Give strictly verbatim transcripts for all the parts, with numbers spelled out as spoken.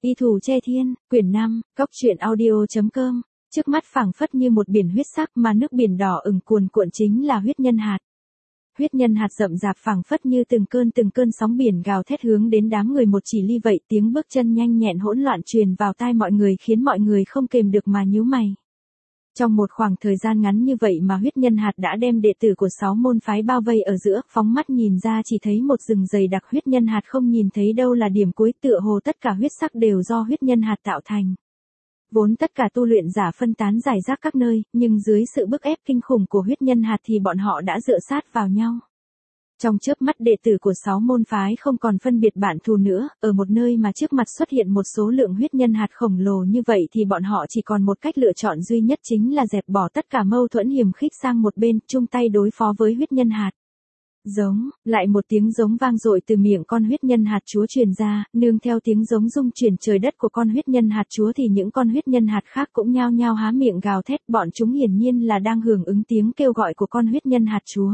Y Thủ Che Thiên, quyển năm, cốc truyện audio chấm com. Trước mắt phảng phất như một biển huyết sắc mà nước biển đỏ ửng cuồn cuộn chính là huyết nhân hạt. Huyết nhân hạt rậm rạp phảng phất như từng cơn từng cơn sóng biển gào thét hướng đến đám người một chỉ ly vậy, tiếng bước chân nhanh nhẹn hỗn loạn truyền vào tai mọi người khiến mọi người không kềm được mà nhíu mày. Trong một khoảng thời gian ngắn như vậy mà huyết nhân hạt đã đem đệ tử của sáu môn phái bao vây ở giữa, phóng mắt nhìn ra chỉ thấy một rừng dày đặc huyết nhân hạt không nhìn thấy đâu là điểm cuối, tựa hồ tất cả huyết sắc đều do huyết nhân hạt tạo thành. Vốn tất cả tu luyện giả phân tán rải rác các nơi, nhưng dưới sự bức ép kinh khủng của huyết nhân hạt thì bọn họ đã dựa sát vào nhau. Trong chớp mắt đệ tử của sáu môn phái không còn phân biệt bạn thù nữa, ở một nơi mà trước mặt xuất hiện một số lượng huyết nhân hạt khổng lồ như vậy thì bọn họ chỉ còn một cách lựa chọn duy nhất, chính là dẹp bỏ tất cả mâu thuẫn hiềm khích sang một bên, chung tay đối phó với huyết nhân hạt. Giống, lại một tiếng giống vang dội từ miệng con huyết nhân hạt chúa truyền ra, nương theo tiếng giống rung chuyển trời đất của con huyết nhân hạt chúa thì những con huyết nhân hạt khác cũng nhao nhao há miệng gào thét, bọn chúng hiển nhiên là đang hưởng ứng tiếng kêu gọi của con huyết nhân hạt chúa.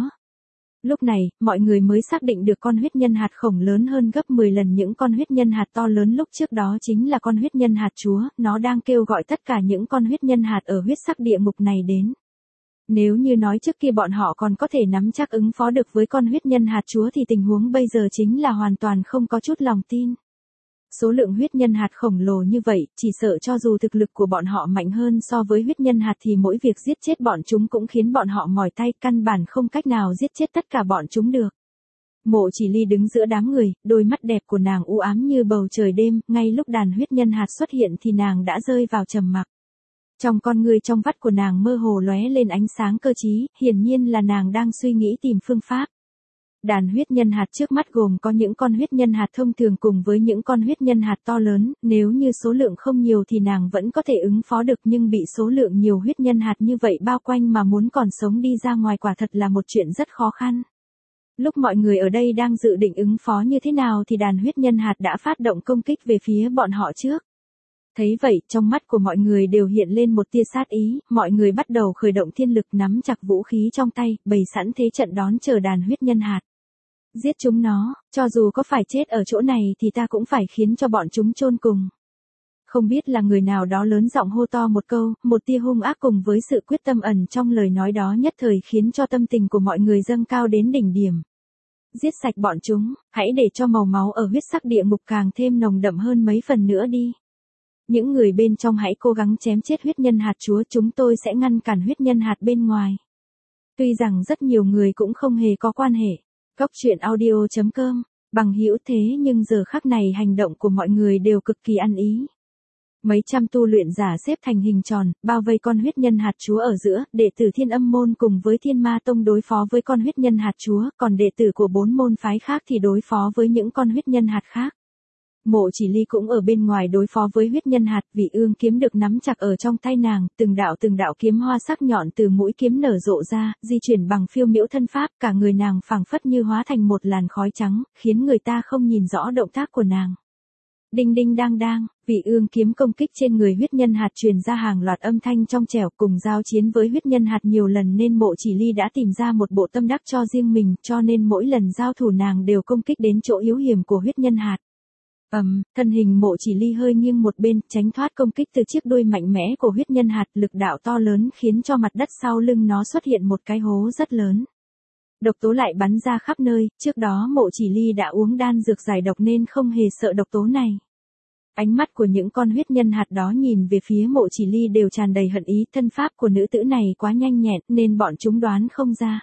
Lúc này, mọi người mới xác định được con huyết nhân hạt khổng lớn hơn gấp mười lần những con huyết nhân hạt to lớn lúc trước đó chính là con huyết nhân hạt chúa, nó đang kêu gọi tất cả những con huyết nhân hạt ở huyết sắc địa ngục này đến. Nếu như nói trước kia bọn họ còn có thể nắm chắc ứng phó được với con huyết nhân hạt chúa thì tình huống bây giờ chính là hoàn toàn không có chút lòng tin. Số lượng huyết nhân hạt khổng lồ như vậy, chỉ sợ cho dù thực lực của bọn họ mạnh hơn so với huyết nhân hạt thì mỗi việc giết chết bọn chúng cũng khiến bọn họ mỏi tay, căn bản không cách nào giết chết tất cả bọn chúng được. Mộ Chỉ Ly đứng giữa đám người, đôi mắt đẹp của nàng u ám như bầu trời đêm, ngay lúc đàn huyết nhân hạt xuất hiện thì nàng đã rơi vào trầm mặc. Trong con người trong vắt của nàng mơ hồ lóe lên ánh sáng cơ trí, hiển nhiên là nàng đang suy nghĩ tìm phương pháp. Đàn huyết nhân hạt trước mắt gồm có những con huyết nhân hạt thông thường cùng với những con huyết nhân hạt to lớn, nếu như số lượng không nhiều thì nàng vẫn có thể ứng phó được, nhưng bị số lượng nhiều huyết nhân hạt như vậy bao quanh mà muốn còn sống đi ra ngoài quả thật là một chuyện rất khó khăn. Lúc mọi người ở đây đang dự định ứng phó như thế nào thì đàn huyết nhân hạt đã phát động công kích về phía bọn họ trước. Thấy vậy, trong mắt của mọi người đều hiện lên một tia sát ý, mọi người bắt đầu khởi động thiên lực, nắm chặt vũ khí trong tay, bày sẵn thế trận đón chờ đàn huyết nhân hạt. Giết chúng nó, cho dù có phải chết ở chỗ này thì ta cũng phải khiến cho bọn chúng chôn cùng. Không biết là người nào đó lớn giọng hô to một câu, một tia hung ác cùng với sự quyết tâm ẩn trong lời nói đó nhất thời khiến cho tâm tình của mọi người dâng cao đến đỉnh điểm. Giết sạch bọn chúng, hãy để cho màu máu ở huyết sắc địa ngục càng thêm nồng đậm hơn mấy phần nữa đi. Những người bên trong hãy cố gắng chém chết huyết nhân hạt chúa, chúng tôi sẽ ngăn cản huyết nhân hạt bên ngoài. Tuy rằng rất nhiều người cũng không hề có quan hệ. Cốc truyện audio chấm com, bằng hữu thế nhưng giờ khắc này hành động của mọi người đều cực kỳ ăn ý. Mấy trăm tu luyện giả xếp thành hình tròn, bao vây con huyết nhân hạt chúa ở giữa, đệ tử Thiên Âm môn cùng với Thiên Ma tông đối phó với con huyết nhân hạt chúa, còn đệ tử của bốn môn phái khác thì đối phó với những con huyết nhân hạt khác. Mộ Chỉ Ly cũng ở bên ngoài đối phó với huyết nhân hạt, Vị Ương kiếm được nắm chặt ở trong tay nàng, từng đạo từng đạo kiếm hoa sắc nhọn từ mũi kiếm nở rộ ra, di chuyển bằng phiêu miễu thân pháp, cả người nàng phảng phất như hóa thành một làn khói trắng, khiến người ta không nhìn rõ động tác của nàng. Đinh đinh đang đang, Vị Ương kiếm công kích trên người huyết nhân hạt truyền ra hàng loạt âm thanh trong trẻo, cùng giao chiến với huyết nhân hạt nhiều lần nên Mộ Chỉ Ly đã tìm ra một bộ tâm đắc cho riêng mình, cho nên mỗi lần giao thủ nàng đều công kích đến chỗ yếu hiểm của huyết nhân hạt. Ầm, um, thân hình Mộ Chỉ Ly hơi nghiêng một bên, tránh thoát công kích từ chiếc đuôi mạnh mẽ của huyết nhân hạt, lực đạo to lớn khiến cho mặt đất sau lưng nó xuất hiện một cái hố rất lớn. Độc tố lại bắn ra khắp nơi, trước đó Mộ Chỉ Ly đã uống đan dược giải độc nên không hề sợ độc tố này. Ánh mắt của những con huyết nhân hạt đó nhìn về phía Mộ Chỉ Ly đều tràn đầy hận ý, thân pháp của nữ tử này quá nhanh nhẹn nên bọn chúng đoán không ra.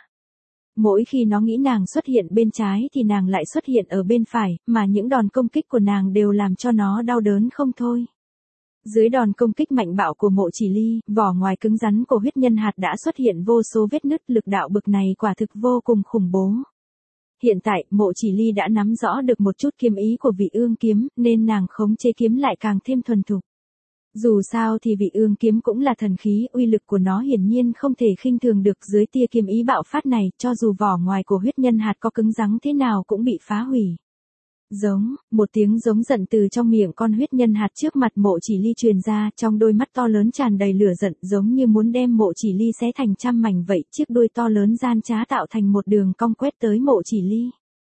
Mỗi khi nó nghĩ nàng xuất hiện bên trái thì nàng lại xuất hiện ở bên phải, mà những đòn công kích của nàng đều làm cho nó đau đớn không thôi. Dưới đòn công kích mạnh bạo của Mộ Chỉ Ly, vỏ ngoài cứng rắn của huyết nhân hạt đã xuất hiện vô số vết nứt, lực đạo bực này quả thực vô cùng khủng bố. Hiện tại, Mộ Chỉ Ly đã nắm rõ được một chút kiếm ý của Vị Ương kiếm, nên nàng khống chế kiếm lại càng thêm thuần thục. Dù sao thì Vị Ương kiếm cũng là thần khí, uy lực của nó hiển nhiên không thể khinh thường được, dưới tia kiếm ý bạo phát này, cho dù vỏ ngoài của huyết nhân hạt có cứng rắn thế nào cũng bị phá hủy. Giống, một tiếng giống giận từ trong miệng con huyết nhân hạt trước mặt Mộ Chỉ Ly truyền ra, trong đôi mắt to lớn tràn đầy lửa giận, giống như muốn đem Mộ Chỉ Ly xé thành trăm mảnh vậy, chiếc đuôi to lớn gian trá tạo thành một đường cong quét tới Mộ Chỉ Ly.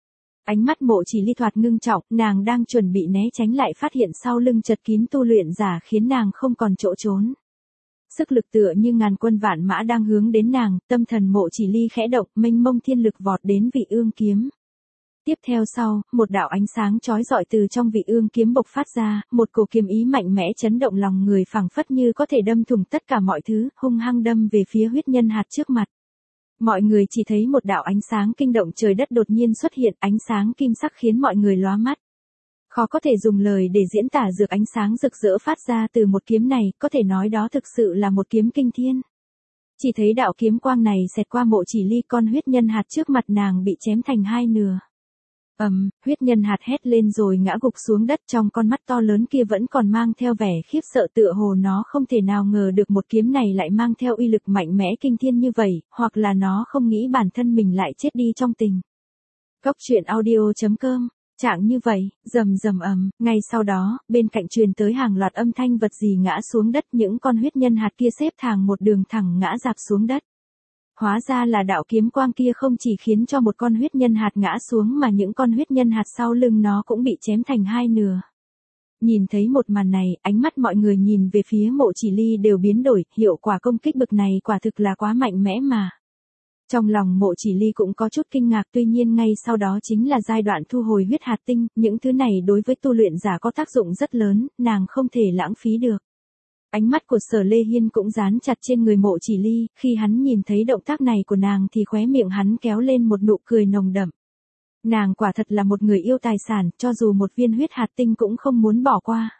Ánh mắt Mộ Chỉ Ly thoạt ngưng trọng, nàng đang chuẩn bị né tránh lại phát hiện sau lưng chật kín tu luyện giả khiến nàng không còn chỗ trốn. Sức lực tựa như ngàn quân vạn mã đang hướng đến nàng, tâm thần Mộ Chỉ Ly khẽ động, mênh mông thiên lực vọt đến vị ương kiếm. Tiếp theo sau, một đạo ánh sáng chói rọi từ trong vị ương kiếm bộc phát ra, một cổ kiếm ý mạnh mẽ chấn động lòng người phảng phất như có thể đâm thủng tất cả mọi thứ, hung hăng đâm về phía huyết nhân hạt trước mặt. Mọi người chỉ thấy một đạo ánh sáng kinh động trời đất đột nhiên xuất hiện, ánh sáng kim sắc khiến mọi người lóa mắt. Khó có thể dùng lời để diễn tả được ánh sáng rực rỡ phát ra từ một kiếm này, có thể nói đó thực sự là một kiếm kinh thiên. Chỉ thấy đạo kiếm quang này xẹt qua Mộ Chỉ Ly, con huyết nhân hạt trước mặt nàng bị chém thành hai nửa. Ầm, um, huyết nhân hạt hét lên rồi ngã gục xuống đất, trong con mắt to lớn kia vẫn còn mang theo vẻ khiếp sợ, tựa hồ nó không thể nào ngờ được một kiếm này lại mang theo uy lực mạnh mẽ kinh thiên như vậy, hoặc là nó không nghĩ bản thân mình lại chết đi trong tình. Cốc truyện audio chấm com. Trạng như vậy, rầm rầm ầm, ngay sau đó, bên cạnh truyền tới hàng loạt âm thanh vật gì ngã xuống đất, những con huyết nhân hạt kia xếp thẳng một đường thẳng ngã rạp xuống đất. Hóa ra là đạo kiếm quang kia không chỉ khiến cho một con huyết nhân hạt ngã xuống mà những con huyết nhân hạt sau lưng nó cũng bị chém thành hai nửa. Nhìn thấy một màn này, ánh mắt mọi người nhìn về phía Mộ Chỉ Ly đều biến đổi, hiệu quả công kích bực này quả thực là quá mạnh mẽ mà. Trong lòng Mộ Chỉ Ly cũng có chút kinh ngạc, tuy nhiên ngay sau đó chính là giai đoạn thu hồi huyết hạt tinh, những thứ này đối với tu luyện giả có tác dụng rất lớn, nàng không thể lãng phí được. Ánh mắt của Sở Lê Hiên cũng dán chặt trên người Mộ Chỉ Ly, khi hắn nhìn thấy động tác này của nàng thì khóe miệng hắn kéo lên một nụ cười nồng đậm. Nàng quả thật là một người yêu tài sản, cho dù một viên huyết hạt tinh cũng không muốn bỏ qua.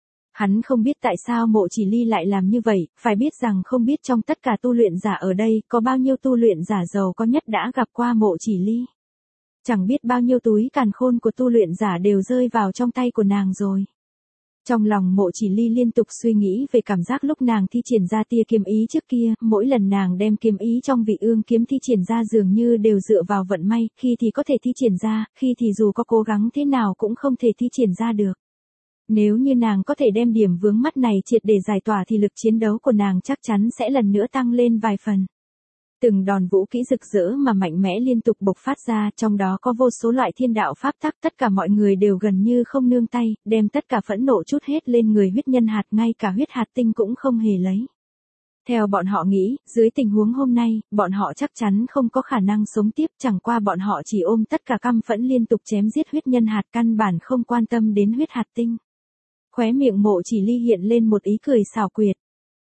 Hắn không biết tại sao Mộ Chỉ Ly lại làm như vậy, phải biết rằng không biết trong tất cả tu luyện giả ở đây, có bao nhiêu tu luyện giả giàu có nhất đã gặp qua Mộ Chỉ Ly. Chẳng biết bao nhiêu túi càn khôn của tu luyện giả đều rơi vào trong tay của nàng rồi. Trong lòng Mộ Chỉ Ly liên tục suy nghĩ về cảm giác lúc nàng thi triển ra tia kiếm ý trước kia, mỗi lần nàng đem kiếm ý trong vị ương kiếm thi triển ra dường như đều dựa vào vận may, khi thì có thể thi triển ra, khi thì dù có cố gắng thế nào cũng không thể thi triển ra được. Nếu như nàng có thể đem điểm vướng mắc này triệt để giải tỏa thì lực chiến đấu của nàng chắc chắn sẽ lần nữa tăng lên vài phần. Từng đòn vũ kỹ rực rỡ mà mạnh mẽ liên tục bộc phát ra, trong đó có vô số loại thiên đạo pháp tắc, tất cả mọi người đều gần như không nương tay, đem tất cả phẫn nộ trút hết lên người huyết nhân hạt, ngay cả huyết hạt tinh cũng không hề lấy. Theo bọn họ nghĩ, dưới tình huống hôm nay, bọn họ chắc chắn không có khả năng sống tiếp, chẳng qua bọn họ chỉ ôm tất cả căm phẫn liên tục chém giết huyết nhân hạt, căn bản không quan tâm đến huyết hạt tinh. Khóe miệng Mộ Chỉ Ly hiện lên một ý cười xảo quyệt.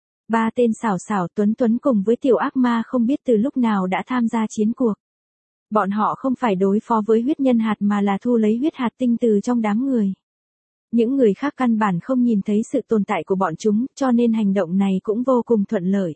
Ba tên xảo xảo tuấn tuấn cùng với tiểu ác ma không biết từ lúc nào đã tham gia chiến cuộc. Bọn họ không phải đối phó với huyết nhân hạt mà là thu lấy huyết hạt tinh từ trong đám người. Những người khác căn bản không nhìn thấy sự tồn tại của bọn chúng, cho nên hành động này cũng vô cùng thuận lợi.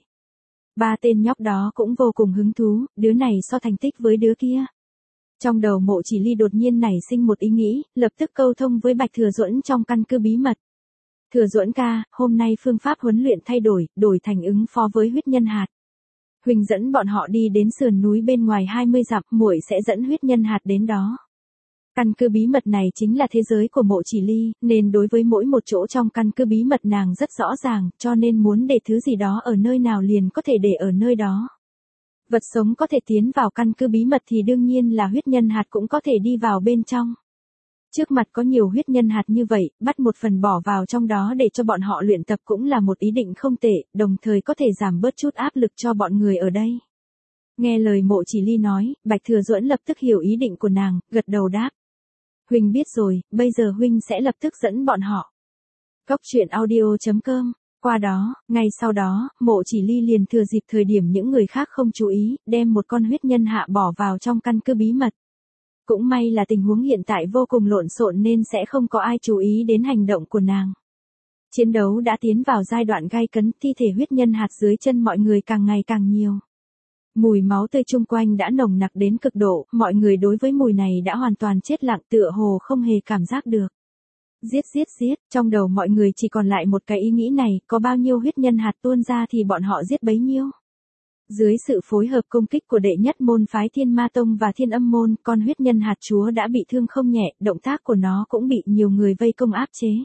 Ba tên nhóc đó cũng vô cùng hứng thú, đứa này so thành tích với đứa kia. Trong đầu Mộ Chỉ Ly đột nhiên nảy sinh một ý nghĩ, lập tức câu thông với Bạch Thừa Duẫn trong căn cứ bí mật. Thừa Duẫn ca, hôm nay phương pháp huấn luyện thay đổi, đổi thành ứng phó với huyết nhân hạt. Huỳnh dẫn bọn họ đi đến sườn núi bên ngoài hai mươi dặm, muội sẽ dẫn huyết nhân hạt đến đó. Căn cứ bí mật này chính là thế giới của Mộ Chỉ Ly, nên đối với mỗi một chỗ trong căn cứ bí mật nàng rất rõ ràng, cho nên muốn để thứ gì đó ở nơi nào liền có thể để ở nơi đó. Vật sống có thể tiến vào căn cứ bí mật thì đương nhiên là huyết nhân hạt cũng có thể đi vào bên trong. Trước mặt có nhiều huyết nhân hạt như vậy, bắt một phần bỏ vào trong đó để cho bọn họ luyện tập cũng là một ý định không tệ, đồng thời có thể giảm bớt chút áp lực cho bọn người ở đây. Nghe lời Mộ Chỉ Ly nói, Bạch Thừa Duẫn lập tức hiểu ý định của nàng, gật đầu đáp. Huynh biết rồi, bây giờ Huynh sẽ lập tức dẫn bọn họ. Cốc truyện audio chấm com. Qua đó, ngay sau đó, Mộ Chỉ Ly liền thừa dịp thời điểm những người khác không chú ý, đem một con huyết nhân hạ bỏ vào trong căn cứ bí mật. Cũng may là tình huống hiện tại vô cùng lộn xộn nên sẽ không có ai chú ý đến hành động của nàng. Chiến đấu đã tiến vào giai đoạn gay cấn, thi thể huyết nhân hạt dưới chân mọi người càng ngày càng nhiều. Mùi máu tươi chung quanh đã nồng nặc đến cực độ, mọi người đối với mùi này đã hoàn toàn chết lặng, tựa hồ không hề cảm giác được. Giết giết giết, trong đầu mọi người chỉ còn lại một cái ý nghĩ này, có bao nhiêu huyết nhân hạt tuôn ra thì bọn họ giết bấy nhiêu. Dưới sự phối hợp công kích của đệ nhất môn phái Thiên Ma Tông và Thiên Âm Môn, con huyết nhân hạt chúa đã bị thương không nhẹ, động tác của nó cũng bị nhiều người vây công áp chế.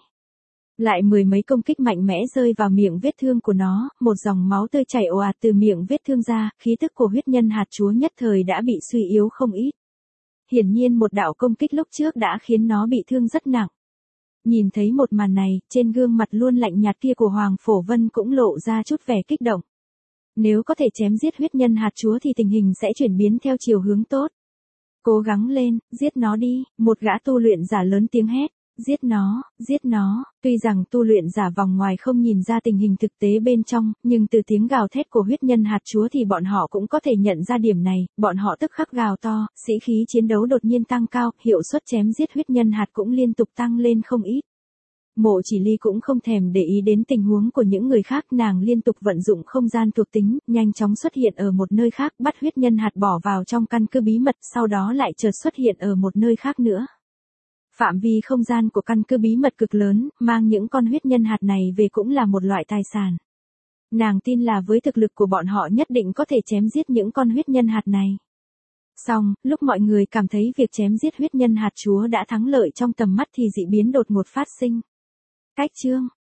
Lại mười mấy công kích mạnh mẽ rơi vào miệng vết thương của nó, một dòng máu tươi chảy ồ ạt từ miệng vết thương ra, khí tức của huyết nhân hạt chúa nhất thời đã bị suy yếu không ít. hiển nhiên một đạo công kích lúc trước đã khiến nó bị thương rất nặng. Nhìn thấy một màn này, trên gương mặt luôn lạnh nhạt kia của Hoàng Phổ Vân cũng lộ ra chút vẻ kích động. Nếu có thể chém giết huyết nhân hạt chúa thì tình hình sẽ chuyển biến theo chiều hướng tốt. Cố gắng lên, giết nó đi, một gã tu luyện giả lớn tiếng hét. Giết nó, giết nó, tuy rằng tu luyện giả vòng ngoài không nhìn ra tình hình thực tế bên trong, nhưng từ tiếng gào thét của huyết nhân hạt chúa thì bọn họ cũng có thể nhận ra điểm này, bọn họ tức khắc gào to, sĩ khí chiến đấu đột nhiên tăng cao, hiệu suất chém giết huyết nhân hạt cũng liên tục tăng lên không ít. Mộ Chỉ Ly cũng không thèm để ý đến tình huống của những người khác, nàng liên tục vận dụng không gian thuộc tính, nhanh chóng xuất hiện ở một nơi khác, bắt huyết nhân hạt bỏ vào trong căn cứ bí mật, sau đó lại chợt xuất hiện ở một nơi khác nữa. Phạm vi không gian của căn cứ bí mật cực lớn, mang những con huyết nhân hạt này về cũng là một loại tài sản. Nàng tin là với thực lực của bọn họ nhất định có thể chém giết những con huyết nhân hạt này. Xong, lúc mọi người cảm thấy việc chém giết huyết nhân hạt chúa đã thắng lợi trong tầm mắt thì dị biến đột ngột phát sinh. Cách chương